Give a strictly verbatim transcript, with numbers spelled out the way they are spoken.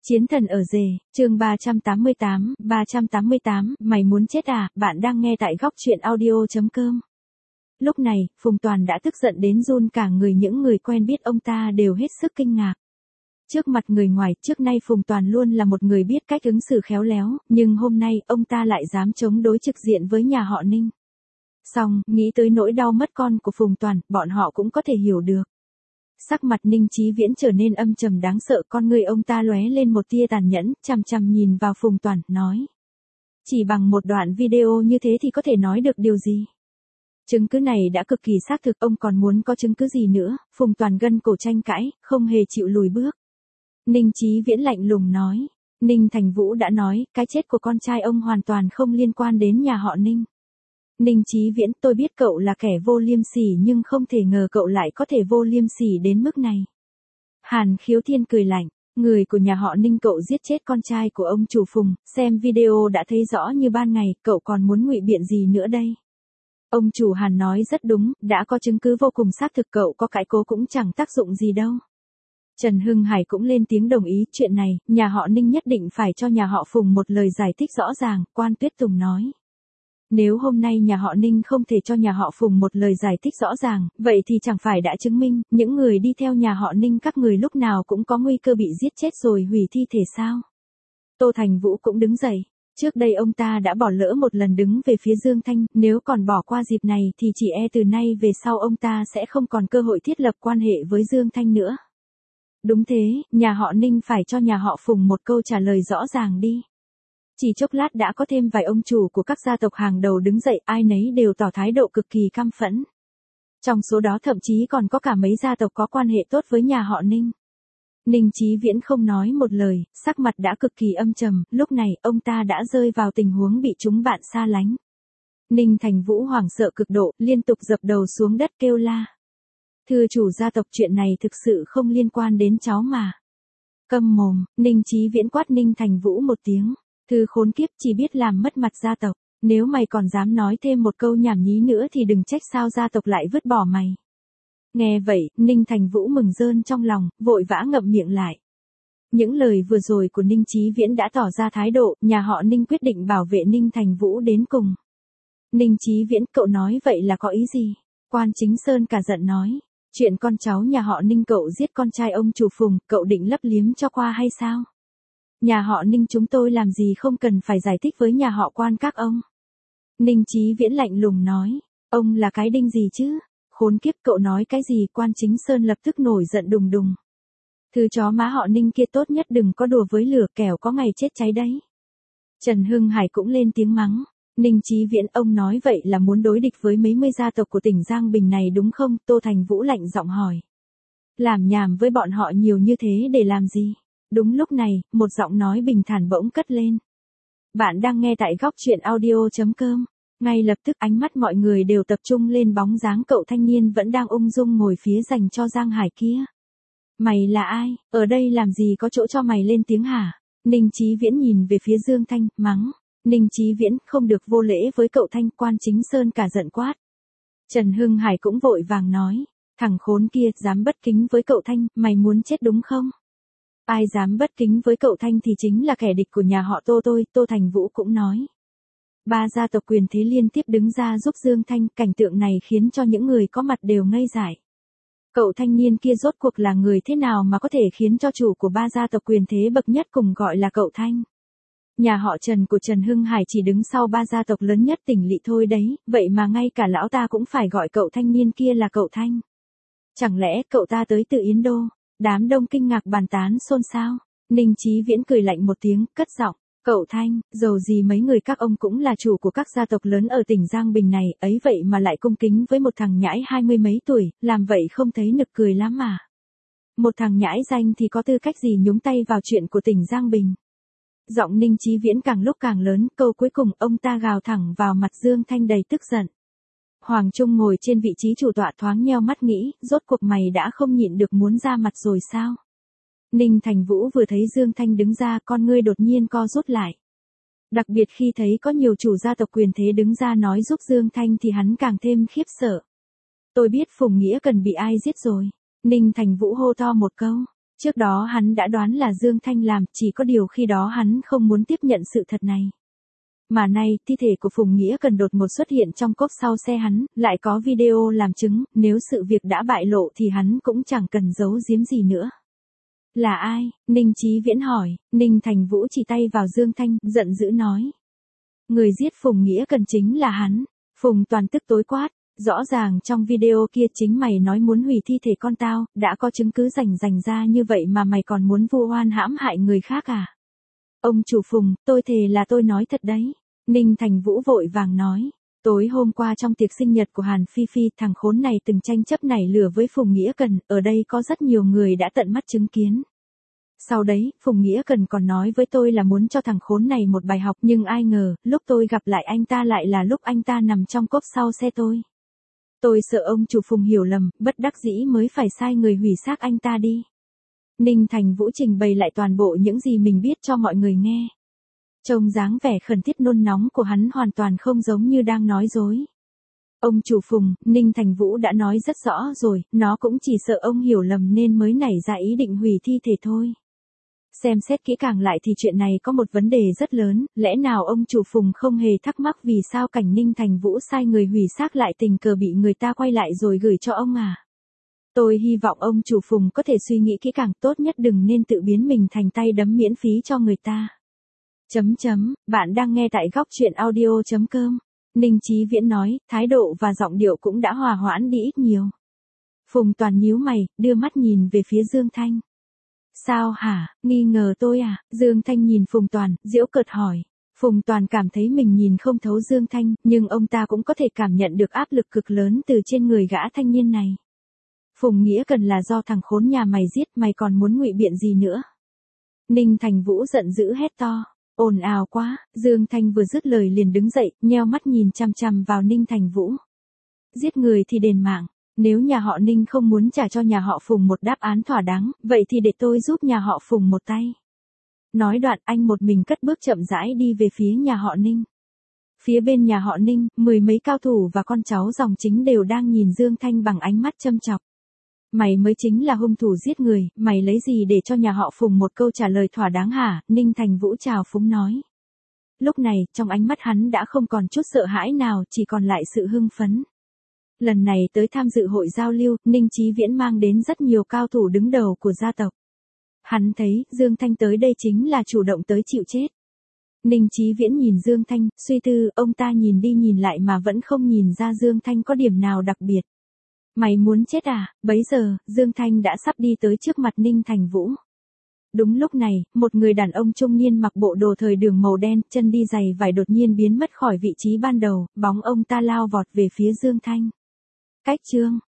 Chiến thần ở rể, chương ba trăm tám mươi tám, ba trăm tám mươi tám, mày muốn chết à, bạn đang nghe tại góc truyện audio.com. Lúc này, Phùng Toàn đã tức giận đến run cả người, những người quen biết ông ta đều hết sức kinh ngạc. Trước mặt người ngoài, trước nay Phùng Toàn luôn là một người biết cách ứng xử khéo léo, nhưng hôm nay, ông ta lại dám chống đối trực diện với nhà họ Ninh. Xong, nghĩ tới nỗi đau mất con của Phùng Toàn, bọn họ cũng có thể hiểu được. Sắc mặt Ninh Chí Viễn trở nên âm trầm đáng sợ, con người ông ta lóe lên một tia tàn nhẫn, chằm chằm nhìn vào Phùng Toàn, nói. Chỉ bằng một đoạn video như thế thì có thể nói được điều gì? Chứng cứ này đã cực kỳ xác thực, ông còn muốn có chứng cứ gì nữa? Phùng Toàn gân cổ tranh cãi, không hề chịu lùi bước. Ninh Chí Viễn lạnh lùng nói. Ninh Thành Vũ đã nói, cái chết của con trai ông hoàn toàn không liên quan đến nhà họ Ninh. Ninh Chí Viễn, tôi biết cậu là kẻ vô liêm sỉ nhưng không thể ngờ cậu lại có thể vô liêm sỉ đến mức này. Hàn Khiếu Thiên cười lạnh, người của nhà họ Ninh cậu giết chết con trai của ông chủ Phùng, xem video đã thấy rõ như ban ngày, cậu còn muốn ngụy biện gì nữa đây? Ông chủ Hàn nói rất đúng, đã có chứng cứ vô cùng xác thực, cậu có cãi cố cũng chẳng tác dụng gì đâu. Trần Hưng Hải cũng lên tiếng đồng ý, chuyện này, nhà họ Ninh nhất định phải cho nhà họ Phùng một lời giải thích rõ ràng, Quan Tuyết Tùng nói. Nếu hôm nay nhà họ Ninh không thể cho nhà họ Phùng một lời giải thích rõ ràng, vậy thì chẳng phải đã chứng minh, những người đi theo nhà họ Ninh các người lúc nào cũng có nguy cơ bị giết chết rồi hủy thi thể sao? Tô Thành Vũ cũng đứng dậy. Trước đây ông ta đã bỏ lỡ một lần đứng về phía Dương Thanh, nếu còn bỏ qua dịp này thì chỉ e từ nay về sau ông ta sẽ không còn cơ hội thiết lập quan hệ với Dương Thanh nữa. Đúng thế, nhà họ Ninh phải cho nhà họ Phùng một câu trả lời rõ ràng đi. Chỉ chốc lát đã có thêm vài ông chủ của các gia tộc hàng đầu đứng dậy, ai nấy đều tỏ thái độ cực kỳ căm phẫn. Trong số đó thậm chí còn có cả mấy gia tộc có quan hệ tốt với nhà họ Ninh. Ninh Chí Viễn không nói một lời, sắc mặt đã cực kỳ âm trầm, lúc này ông ta đã rơi vào tình huống bị chúng bạn xa lánh. Ninh Thành Vũ hoảng sợ cực độ, liên tục dập đầu xuống đất kêu la. Thưa chủ gia tộc, chuyện này thực sự không liên quan đến cháu mà. Câm mồm, Ninh Chí Viễn quát Ninh Thành Vũ một tiếng. Thư khốn kiếp, chỉ biết làm mất mặt gia tộc, nếu mày còn dám nói thêm một câu nhảm nhí nữa thì đừng trách sao gia tộc lại vứt bỏ mày. Nghe vậy, Ninh Thành Vũ mừng rơn trong lòng, vội vã ngậm miệng lại. Những lời vừa rồi của Ninh Chí Viễn đã tỏ ra thái độ, nhà họ Ninh quyết định bảo vệ Ninh Thành Vũ đến cùng. Ninh Chí Viễn, cậu nói vậy là có ý gì? Quan Chính Sơn cả giận nói, chuyện con cháu nhà họ Ninh cậu giết con trai ông chủ Phùng, cậu định lấp liếm cho qua hay sao? Nhà họ Ninh chúng tôi làm gì không cần phải giải thích với nhà họ Quan các ông. Ninh Chí Viễn lạnh lùng nói, ông là cái đinh gì chứ? Khốn kiếp, cậu nói cái gì? Quan Chính Sơn lập tức nổi giận đùng đùng. Thứ chó má họ Ninh kia tốt nhất đừng có đùa với lửa, kẻo có ngày chết cháy đấy. Trần Hưng Hải cũng lên tiếng mắng. Ninh Chí Viễn, ông nói vậy là muốn đối địch với mấy mươi gia tộc của tỉnh Giang Bình này đúng không? Tô Thành Vũ lạnh giọng hỏi. Làm nhảm với bọn họ nhiều như thế để làm gì? Đúng lúc này, một giọng nói bình thản bỗng cất lên. Bạn đang nghe tại góc truyện audio.com. Ngay lập tức ánh mắt mọi người đều tập trung lên bóng dáng cậu thanh niên vẫn đang ung dung ngồi phía dành cho Giang Hải kia. Mày là ai? Ở đây làm gì có chỗ cho mày lên tiếng hả? Ninh Chí Viễn nhìn về phía Dương Thanh, mắng. Ninh Chí Viễn, không được vô lễ với cậu Thanh. Quan Chính Sơn cả giận quát. Trần Hưng Hải cũng vội vàng nói. Thằng khốn kia, dám bất kính với cậu Thanh, mày muốn chết đúng không? Ai dám bất kính với cậu Thanh thì chính là kẻ địch của nhà họ Tô tôi, Tô Thành Vũ cũng nói. Ba gia tộc quyền thế liên tiếp đứng ra giúp Dương Thanh, cảnh tượng này khiến cho những người có mặt đều ngây dại. Cậu thanh niên kia rốt cuộc là người thế nào mà có thể khiến cho chủ của ba gia tộc quyền thế bậc nhất cùng gọi là cậu Thanh. Nhà họ Trần của Trần Hưng Hải chỉ đứng sau ba gia tộc lớn nhất tỉnh lỵ thôi đấy, vậy mà ngay cả lão ta cũng phải gọi cậu thanh niên kia là cậu Thanh. Chẳng lẽ cậu ta tới từ Yến Đô? Đám đông kinh ngạc bàn tán xôn xao. Ninh Chí Viễn cười lạnh một tiếng, cất giọng, cậu Thanh, dầu gì mấy người các ông cũng là chủ của các gia tộc lớn ở tỉnh Giang Bình này, ấy vậy mà lại cung kính với một thằng nhãi hai mươi mấy tuổi, làm vậy không thấy nực cười lắm mà. Một thằng nhãi danh thì có tư cách gì nhúng tay vào chuyện của tỉnh Giang Bình. Giọng Ninh Chí Viễn càng lúc càng lớn, câu cuối cùng ông ta gào thẳng vào mặt Dương Thanh đầy tức giận. Hoàng Trung ngồi trên vị trí chủ tọa thoáng nheo mắt nghĩ, rốt cuộc mày đã không nhịn được muốn ra mặt rồi sao? Ninh Thành Vũ vừa thấy Dương Thanh đứng ra, con ngươi đột nhiên co rút lại. Đặc biệt khi thấy có nhiều chủ gia tộc quyền thế đứng ra nói giúp Dương Thanh thì hắn càng thêm khiếp sợ. Tôi biết Phùng Nghĩa cần bị ai giết rồi. Ninh Thành Vũ hô to một câu. Trước đó hắn đã đoán là Dương Thanh làm, chỉ có điều khi đó hắn không muốn tiếp nhận sự thật này. Mà nay, thi thể của Phùng Nghĩa Cần đột ngột xuất hiện trong cốp sau xe hắn, lại có video làm chứng, nếu sự việc đã bại lộ thì hắn cũng chẳng cần giấu giếm gì nữa. Là ai? Ninh Chí Viễn hỏi. Ninh Thành Vũ chỉ tay vào Dương Thanh, giận dữ nói. Người giết Phùng Nghĩa Cần chính là hắn. Phùng Toàn tức tối quát. Rõ ràng trong video kia chính mày nói muốn hủy thi thể con tao, đã có chứng cứ rành rành ra như vậy mà mày còn muốn vu oan hãm hại người khác à? Ông chủ Phùng, tôi thề là tôi nói thật đấy. Ninh Thành Vũ vội vàng nói. Tối hôm qua trong tiệc sinh nhật của Hàn Phi Phi, thằng khốn này từng tranh chấp nảy lửa với Phùng Nghĩa Cần, ở đây có rất nhiều người đã tận mắt chứng kiến. Sau đấy, Phùng Nghĩa Cần còn nói với tôi là muốn cho thằng khốn này một bài học, nhưng ai ngờ, lúc tôi gặp lại anh ta lại là lúc anh ta nằm trong cốp sau xe tôi. Tôi sợ ông chủ Phùng hiểu lầm, bất đắc dĩ mới phải sai người hủy xác anh ta đi. Ninh Thành Vũ trình bày lại toàn bộ những gì mình biết cho mọi người nghe. Trông dáng vẻ khẩn thiết nôn nóng của hắn hoàn toàn không giống như đang nói dối. Ông chủ Phùng, Ninh Thành Vũ đã nói rất rõ rồi, nó cũng chỉ sợ ông hiểu lầm nên mới nảy ra ý định hủy thi thể thôi. Xem xét kỹ càng lại thì chuyện này có một vấn đề rất lớn, lẽ nào ông chủ Phùng không hề thắc mắc vì sao cảnh Ninh Thành Vũ sai người hủy xác lại tình cờ bị người ta quay lại rồi gửi cho ông à? Tôi hy vọng ông chủ Phùng có thể suy nghĩ kỹ càng, tốt nhất đừng nên tự biến mình thành tay đấm miễn phí cho người ta. Chấm chấm, bạn đang nghe tại góc truyện audio chấm com. Ninh Chí Viễn nói, thái độ và giọng điệu cũng đã hòa hoãn đi ít nhiều. Phùng Toàn nhíu mày, đưa mắt nhìn về phía Dương Thanh. Sao hả, nghi ngờ tôi à? Dương Thanh nhìn Phùng Toàn, giễu cợt hỏi. Phùng Toàn cảm thấy mình nhìn không thấu Dương Thanh, nhưng ông ta cũng có thể cảm nhận được áp lực cực lớn từ trên người gã thanh niên này. Phùng Nghĩa Cần là do thằng khốn nhà mày giết, mày còn muốn ngụy biện gì nữa? Ninh Thành Vũ giận dữ hét to. Ồn ào quá, Dương Thanh vừa dứt lời liền đứng dậy, nheo mắt nhìn chằm chằm vào Ninh Thành Vũ. Giết người thì đền mạng, nếu nhà họ Ninh không muốn trả cho nhà họ Phùng một đáp án thỏa đáng, vậy thì để tôi giúp nhà họ Phùng một tay. Nói đoạn anh một mình cất bước chậm rãi đi về phía nhà họ Ninh. Phía bên nhà họ Ninh, mười mấy cao thủ và con cháu dòng chính đều đang nhìn Dương Thanh bằng ánh mắt châm chọc. Mày mới chính là hung thủ giết người, mày lấy gì để cho nhà họ Phùng một câu trả lời thỏa đáng hả? Ninh Thành Vũ trào phúng nói. Lúc này, trong ánh mắt hắn đã không còn chút sợ hãi nào, chỉ còn lại sự hưng phấn. Lần này tới tham dự hội giao lưu, Ninh Chí Viễn mang đến rất nhiều cao thủ đứng đầu của gia tộc. Hắn thấy, Dương Thanh tới đây chính là chủ động tới chịu chết. Ninh Chí Viễn nhìn Dương Thanh, suy tư, ông ta nhìn đi nhìn lại mà vẫn không nhìn ra Dương Thanh có điểm nào đặc biệt. Mày muốn chết à? Bấy giờ, Dương Thanh đã sắp đi tới trước mặt Ninh Thành Vũ. Đúng lúc này, một người đàn ông trung niên mặc bộ đồ thời đường màu đen, chân đi giày vải đột nhiên biến mất khỏi vị trí ban đầu, bóng ông ta lao vọt về phía Dương Thanh. Cách chương